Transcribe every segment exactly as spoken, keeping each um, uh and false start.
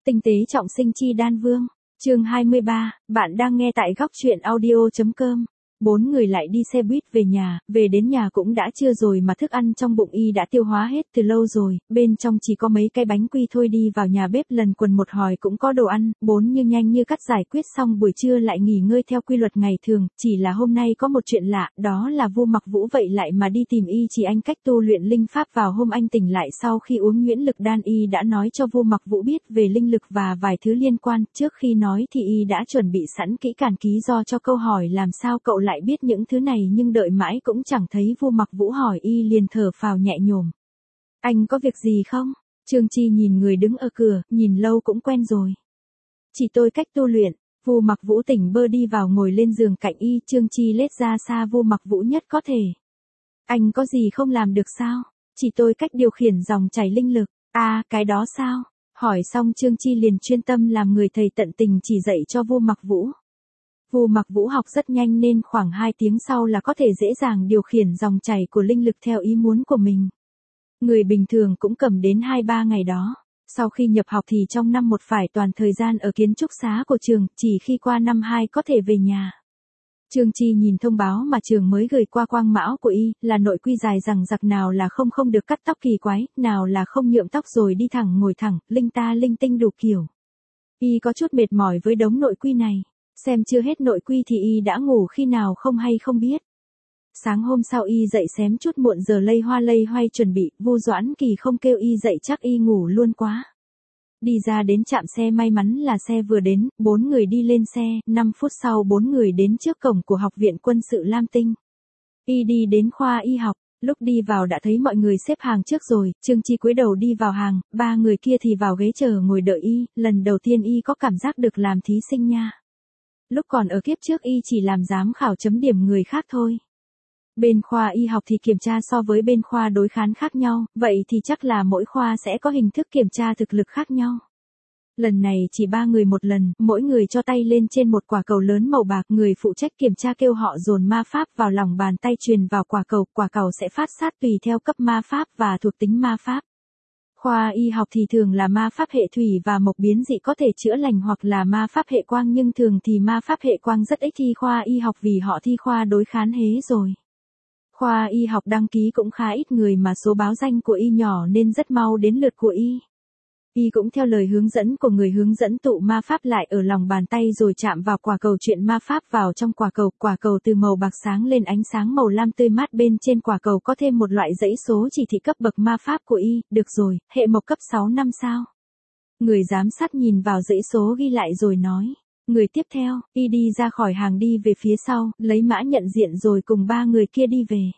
Tinh tế trọng sinh chi đan vương. Chương hai mươi ba, bạn đang nghe tại góc truyện audio chấm com. Bốn người lại đi xe buýt về nhà, về đến nhà cũng đã trưa rồi mà thức ăn trong bụng y đã tiêu hóa hết từ lâu rồi, bên trong chỉ có mấy cái bánh quy thôi. Đi vào nhà bếp lần quần một hồi cũng có đồ ăn, bốn như nhanh như cắt giải quyết xong buổi trưa lại nghỉ ngơi theo quy luật ngày thường, chỉ là hôm nay có một chuyện lạ, đó là Vu Mặc Vũ vậy lại mà đi tìm y chỉ anh cách tu luyện linh pháp. Vào hôm anh tỉnh lại sau khi uống nhuyễn lực đan, y đã nói cho Vu Mặc Vũ biết về linh lực và vài thứ liên quan, trước khi nói thì y đã chuẩn bị sẵn kỹ càng ký do cho câu hỏi làm sao cậu lại biết những thứ này, nhưng đợi mãi cũng chẳng thấy Vu Mặc Vũ hỏi, y liền thở phào nhẹ nhõm. Anh có việc gì không? Trương Chi nhìn người đứng ở cửa, nhìn lâu cũng quen rồi. Chỉ tôi cách tu luyện. Vu Mặc Vũ tỉnh bơ đi vào ngồi lên giường cạnh y, Trương Chi lết ra xa Vu Mặc Vũ nhất có thể. Anh có gì không làm được sao? Chỉ tôi cách điều khiển dòng chảy linh lực. À, cái đó sao? Hỏi xong Trương Chi liền chuyên tâm làm người thầy tận tình chỉ dạy cho Vu Mặc Vũ. Vu Mặc Vũ học rất nhanh nên khoảng hai tiếng sau là có thể dễ dàng điều khiển dòng chảy của linh lực theo ý muốn của mình. Người bình thường cũng cầm đến hai ba ngày đó. Sau khi nhập học thì trong năm một phải toàn thời gian ở ký túc xá của trường, chỉ khi qua năm hai có thể về nhà. Trương Chi nhìn thông báo mà trường mới gửi qua quang mão của y, là nội quy dài rằng giặc, nào là không không được cắt tóc kỳ quái, nào là không nhuộm tóc rồi đi thẳng ngồi thẳng, linh ta linh tinh đủ kiểu. Y có chút mệt mỏi với đống nội quy này. Xem chưa hết nội quy thì y đã ngủ khi nào không hay không biết. Sáng hôm sau y dậy xém chút muộn giờ lây hoa lây hoay chuẩn bị, Vu Doãn Kỳ không kêu y dậy chắc y ngủ luôn quá. Đi ra đến trạm xe, may mắn là xe vừa đến, bốn người đi lên xe, năm phút sau bốn người đến trước cổng của Học viện Quân sự Lam Tinh. Y đi đến khoa y học, lúc đi vào đã thấy mọi người xếp hàng trước rồi, Trương Chi cúi đầu đi vào hàng, ba người kia thì vào ghế chờ ngồi đợi y, lần đầu tiên y có cảm giác được làm thí sinh nha. Lúc còn ở kiếp trước y chỉ làm giám khảo chấm điểm người khác thôi. Bên khoa y học thì kiểm tra so với bên khoa đối kháng khác nhau, vậy thì chắc là mỗi khoa sẽ có hình thức kiểm tra thực lực khác nhau. Lần này chỉ ba người một lần, mỗi người cho tay lên trên một quả cầu lớn màu bạc, người phụ trách kiểm tra kêu họ dồn ma pháp vào lòng bàn tay truyền vào quả cầu, quả cầu sẽ phát sát tùy theo cấp ma pháp và thuộc tính ma pháp. Khoa y học thì thường là ma pháp hệ thủy và mộc biến dị có thể chữa lành, hoặc là ma pháp hệ quang, nhưng thường thì ma pháp hệ quang rất ít thi khoa y học vì họ thi khoa đối kháng hế rồi. Khoa y học đăng ký cũng khá ít người mà số báo danh của y nhỏ nên rất mau đến lượt của y. Y cũng theo lời hướng dẫn của người hướng dẫn tụ ma pháp lại ở lòng bàn tay rồi chạm vào quả cầu chuyện ma pháp vào trong quả cầu, quả cầu từ màu bạc sáng lên ánh sáng màu lam tươi mát, bên trên quả cầu có thêm một loại dãy số chỉ thị cấp bậc ma pháp của y, được rồi, hệ mộc cấp sáu năm sao. Người giám sát nhìn vào dãy số ghi lại rồi nói, người tiếp theo, y đi ra khỏi hàng đi về phía sau, lấy mã nhận diện rồi cùng ba người kia đi về.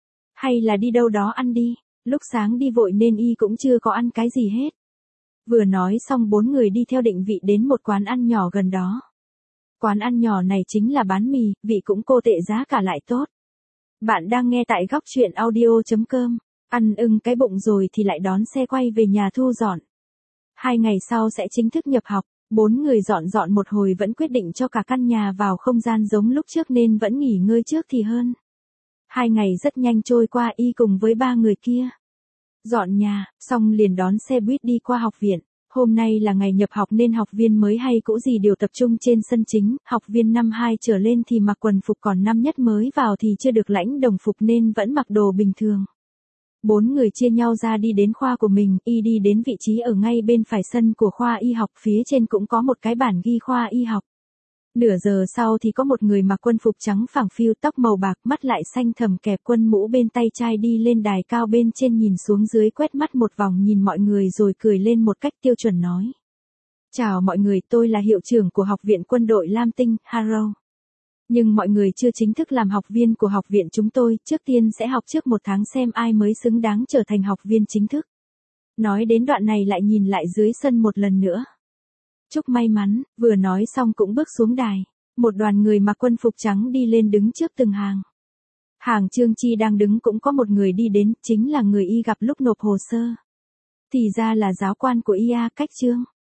Hay là đi đâu đó ăn đi, lúc sáng đi vội nên y cũng chưa có ăn cái gì hết. Vừa nói xong bốn người đi theo định vị đến một quán ăn nhỏ gần đó. Quán ăn nhỏ này chính là bán mì, vị cũng cô tệ giá cả lại tốt. Bạn đang nghe tại góc truyện audio chấm com. Ăn ưng cái bụng rồi thì lại đón xe quay về nhà thu dọn. Hai ngày sau sẽ chính thức nhập học, bốn người dọn dọn một hồi vẫn quyết định cho cả căn nhà vào không gian giống lúc trước nên vẫn nghỉ ngơi trước thì hơn. Hai ngày rất nhanh trôi qua, y cùng với ba người kia dọn nhà, xong liền đón xe buýt đi qua học viện. Hôm nay là ngày nhập học nên học viên mới hay cũ gì đều tập trung trên sân chính, học viên năm hai trở lên thì mặc quần phục, còn năm nhất mới vào thì chưa được lãnh đồng phục nên vẫn mặc đồ bình thường. Bốn người chia nhau ra đi đến khoa của mình, y đi đến vị trí ở ngay bên phải sân của khoa y học, phía trên cũng có một cái bản ghi khoa y học. Nửa giờ sau thì có một người mặc quân phục trắng phẳng phiu, tóc màu bạc, mắt lại xanh thầm, kẹp quân mũ bên tay trái đi lên đài cao bên trên nhìn xuống dưới, quét mắt một vòng nhìn mọi người rồi cười lên một cách tiêu chuẩn nói. Chào mọi người, tôi là hiệu trưởng của Học viện Quân đội Lam Tinh, Harrow. Nhưng mọi người chưa chính thức làm học viên của học viện chúng tôi, trước tiên sẽ học trước một tháng xem ai mới xứng đáng trở thành học viên chính thức. Nói đến đoạn này lại nhìn lại dưới sân một lần nữa. Chúc may mắn, vừa nói xong cũng bước xuống đài. Một đoàn người mặc quân phục trắng đi lên đứng trước từng hàng. Hàng Trương Chi đang đứng cũng có một người đi đến, chính là người y gặp lúc nộp hồ sơ. Thì ra là giáo quan của y a, Cách Trương.